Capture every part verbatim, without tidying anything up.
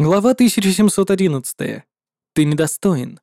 Глава тысяча семьсот одиннадцать. Ты недостоин.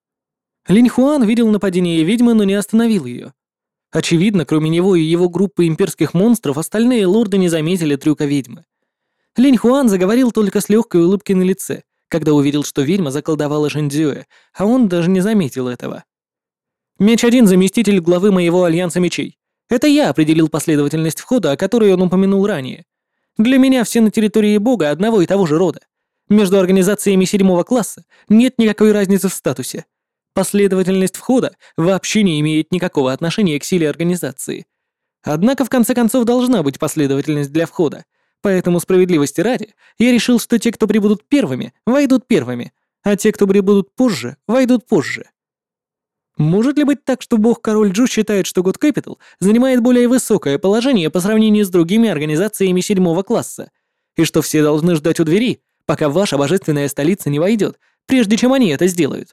Линь Хуан видел нападение ведьмы, но не остановил ее. Очевидно, кроме него и его группы имперских монстров, остальные лорды не заметили трюка ведьмы. Линь Хуан заговорил только с легкой улыбкой на лице, когда увидел, что ведьма заколдовала Шэньцзюэ, а он даже не заметил этого. «Меч один — заместитель главы моего альянса мечей. Это я определил последовательность входа, о которой он упомянул ранее. Для меня все на территории бога одного и того же рода. Между организациями седьмого класса нет никакой разницы в статусе. Последовательность входа вообще не имеет никакого отношения к силе организации. Однако, в конце концов, должна быть последовательность для входа, поэтому справедливости ради я решил, что те, кто прибудут первыми, войдут первыми, а те, кто прибудут позже, войдут позже. Может ли быть так, что бог-король Джу считает, что God Capital занимает более высокое положение по сравнению с другими организациями седьмого класса, и что все должны ждать у двери, пока ваша божественная столица не войдет, прежде чем они это сделают?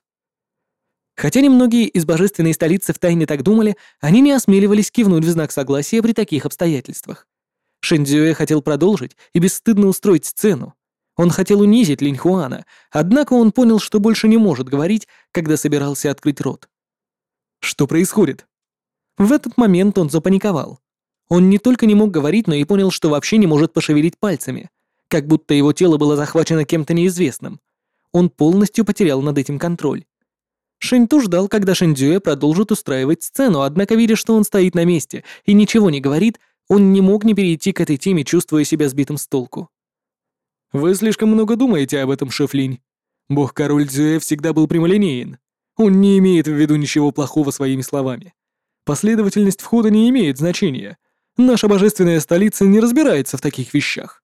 Хотя немногие из божественной столицы втайне так думали, они не осмеливались кивнуть в знак согласия при таких обстоятельствах. Шэньцзюэ хотел продолжить и бесстыдно устроить сцену. Он хотел унизить Линь Хуана, однако он понял, что больше не может говорить, когда собирался открыть рот. Что происходит? В этот момент он запаниковал. Он не только не мог говорить, но и понял, что вообще не может пошевелить пальцами, как будто его тело было захвачено кем-то неизвестным. Он полностью потерял над этим контроль. Шэньту ждал, когда Шэньцзюэ продолжит устраивать сцену, однако, видя, что он стоит на месте и ничего не говорит, он не мог не перейти к этой теме, чувствуя себя сбитым с толку. «Вы слишком много думаете об этом, шеф Линь. Бог-король Цзюэ всегда был прямолинеен. Он не имеет в виду ничего плохого своими словами. Последовательность входа не имеет значения. Наша божественная столица не разбирается в таких вещах».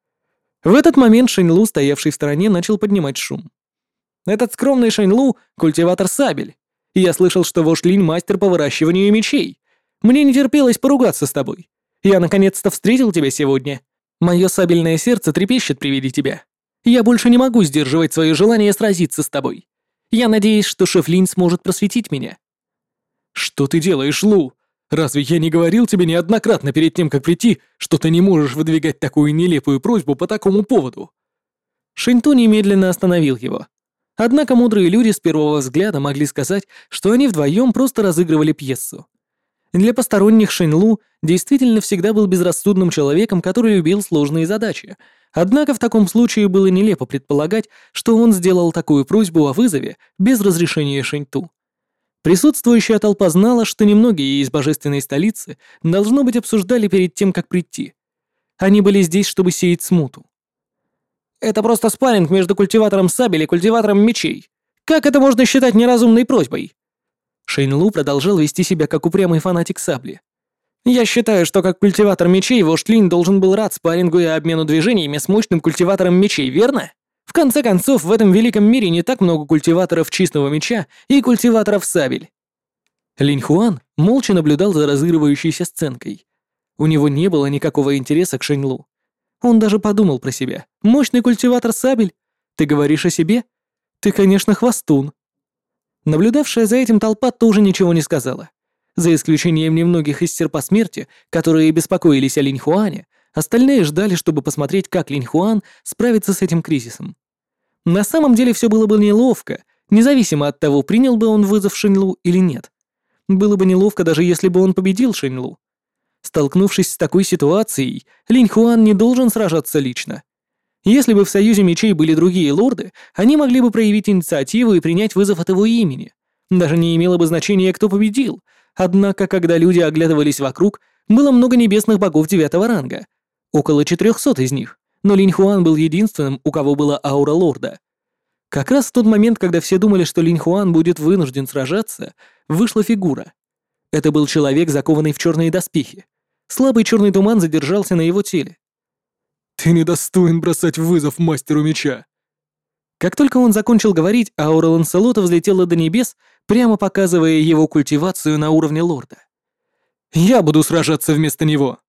В этот момент Шэнь-Лу, стоявший в стороне, начал поднимать шум. «Этот скромный Шэнь-Лу — культиватор сабель. Я слышал, что вождь Линь — мастер по выращиванию мечей. Мне не терпелось поругаться с тобой. Я наконец-то встретил тебя сегодня. Мое сабельное сердце трепещет при виде тебя. Я больше не могу сдерживать свое желание сразиться с тобой. Я надеюсь, что шеф Линь сможет просветить меня». «Что ты делаешь, Лу? Разве я не говорил тебе неоднократно перед тем, как прийти, что ты не можешь выдвигать такую нелепую просьбу по такому поводу?» Шэньту немедленно остановил его. Однако мудрые люди с первого взгляда могли сказать, что они вдвоем просто разыгрывали пьесу. Для посторонних Шэнь-Лу действительно всегда был безрассудным человеком, который любил сложные задачи. Однако в таком случае было нелепо предполагать, что он сделал такую просьбу о вызове без разрешения Шэньту. Присутствующая толпа знала, что немногие из божественной столицы, должно быть, обсуждали перед тем, как прийти. Они были здесь, чтобы сеять смуту. «Это просто спарринг между культиватором сабель и культиватором мечей. Как это можно считать неразумной просьбой?» Шэнь-Лу продолжал вести себя как упрямый фанатик сабли. «Я считаю, что как культиватор мечей вождь Линь должен был рад спаррингу и обмену движениями с мощным культиватором мечей, верно? В конце концов, в этом великом мире не так много культиваторов чистого меча и культиваторов сабель». Линь Хуан молча наблюдал за разыгрывающейся сценкой. У него не было никакого интереса к Шэнь-Лу. Он даже подумал про себя. «Мощный культиватор сабель? Ты говоришь о себе? Ты, конечно, хвастун». Наблюдавшая за этим толпа тоже ничего не сказала. За исключением немногих из серпа смерти, которые беспокоились о Линь Хуане, остальные ждали, чтобы посмотреть, как Линь Хуан справится с этим кризисом. На самом деле все было бы неловко, независимо от того, принял бы он вызов Шэнь-Лу или нет. Было бы неловко, даже если бы он победил Шэнь-Лу. Столкнувшись с такой ситуацией, Линь Хуан не должен сражаться лично. Если бы в Союзе Мечей были другие лорды, они могли бы проявить инициативу и принять вызов от его имени. Даже не имело бы значения, кто победил. Однако, когда люди оглядывались вокруг, было много небесных богов девятого ранга. Около четырехсот из них, но Линь Хуан был единственным, у кого была аура лорда. Как раз в тот момент, когда все думали, что Линь Хуан будет вынужден сражаться, вышла фигура. Это был человек, закованный в черные доспехи. Слабый черный туман задержался на его теле. «Ты недостоин бросать вызов мастеру меча!» Как только он закончил говорить, аура Ланселота взлетела до небес, прямо показывая его культивацию на уровне лорда. «Я буду сражаться вместо него!»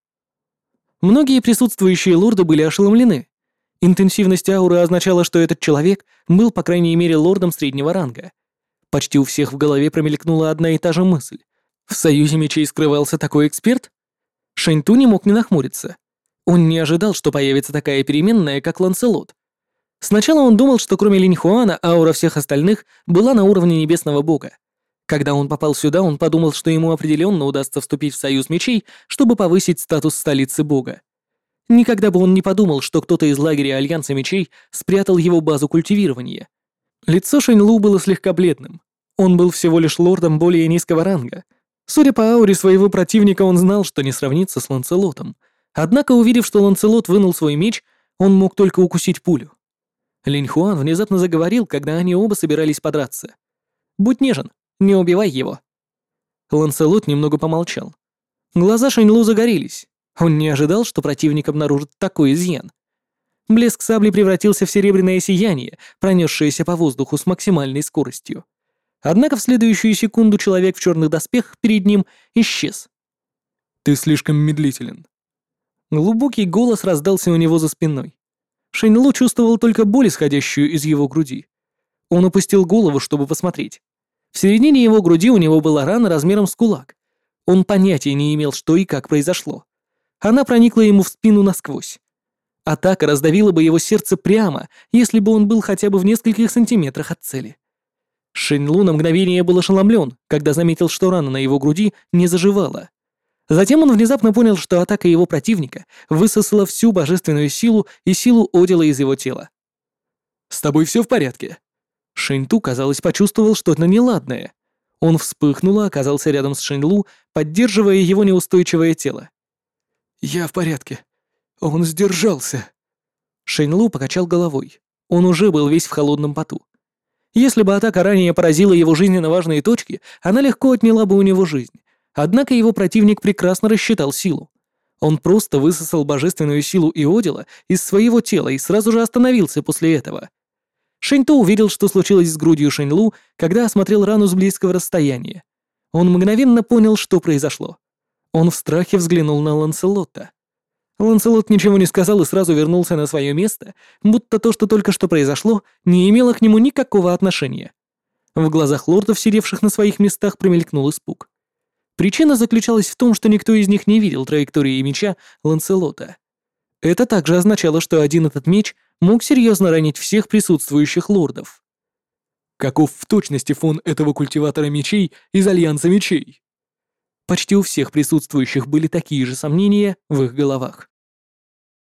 Многие присутствующие лорды были ошеломлены. Интенсивность ауры означала, что этот человек был, по крайней мере, лордом среднего ранга. Почти у всех в голове промелькнула одна и та же мысль. В Союзе Мечей скрывался такой эксперт? Шэньту не мог не нахмуриться. Он не ожидал, что появится такая переменная, как Ланселот. Сначала он думал, что кроме Линьхуана аура всех остальных была на уровне небесного бога. Когда он попал сюда, он подумал, что ему определенно удастся вступить в союз мечей, чтобы повысить статус столицы бога. Никогда бы он не подумал, что кто-то из лагеря Альянса мечей спрятал его базу культивирования. Лицо Шэньлу было слегка бледным. Он был всего лишь лордом более низкого ранга. Судя по ауре своего противника, он знал, что не сравнится с Ланцелотом. Однако, увидев, что Ланцелот вынул свой меч, он мог только укусить пулю. Линьхуан внезапно заговорил, когда они оба собирались подраться. «Будь нежен, не убивай его». Ланцелот немного помолчал. Глаза Шэньлу загорелись. Он не ожидал, что противник обнаружит такой изъян. Блеск сабли превратился в серебряное сияние, пронесшееся по воздуху с максимальной скоростью. Однако в следующую секунду человек в черных доспехах перед ним исчез. «Ты слишком медлителен». Глубокий голос раздался у него за спиной. Шэньлу чувствовал только боль, исходящую из его груди. Он опустил голову, чтобы посмотреть. В середине его груди у него была рана размером с кулак. Он понятия не имел, что и как произошло. Она проникла ему в спину насквозь. Атака раздавила бы его сердце прямо, если бы он был хотя бы в нескольких сантиметрах от цели. Шэньлу на мгновение был ошеломлен, когда заметил, что рана на его груди не заживала. Затем он внезапно понял, что атака его противника высосала всю божественную силу и силу Одила из его тела. «С тобой все в порядке?» Шэньту, казалось, почувствовал что-то неладное. Он вспыхнул и оказался рядом с Шэньлу, поддерживая его неустойчивое тело. «Я в порядке. Он сдержался». Шэньлу покачал головой. Он уже был весь в холодном поту. Если бы атака ранее поразила его жизненно важные точки, она легко отняла бы у него жизнь. Однако его противник прекрасно рассчитал силу. Он просто высосал божественную силу Иодила из своего тела и сразу же остановился после этого. Шэньту увидел, что случилось с грудью Шэньлу, когда осмотрел рану с близкого расстояния. Он мгновенно понял, что произошло. Он в страхе взглянул на Ланселота. Ланселот ничего не сказал и сразу вернулся на свое место, будто то, что только что произошло, не имело к нему никакого отношения. В глазах лордов, сидевших на своих местах, промелькнул испуг. Причина заключалась в том, что никто из них не видел траектории меча Ланселота. Это также означало, что один этот меч мог серьезно ранить всех присутствующих лордов. Каков в точности фон этого культиватора мечей из Альянса мечей? Почти у всех присутствующих были такие же сомнения в их головах.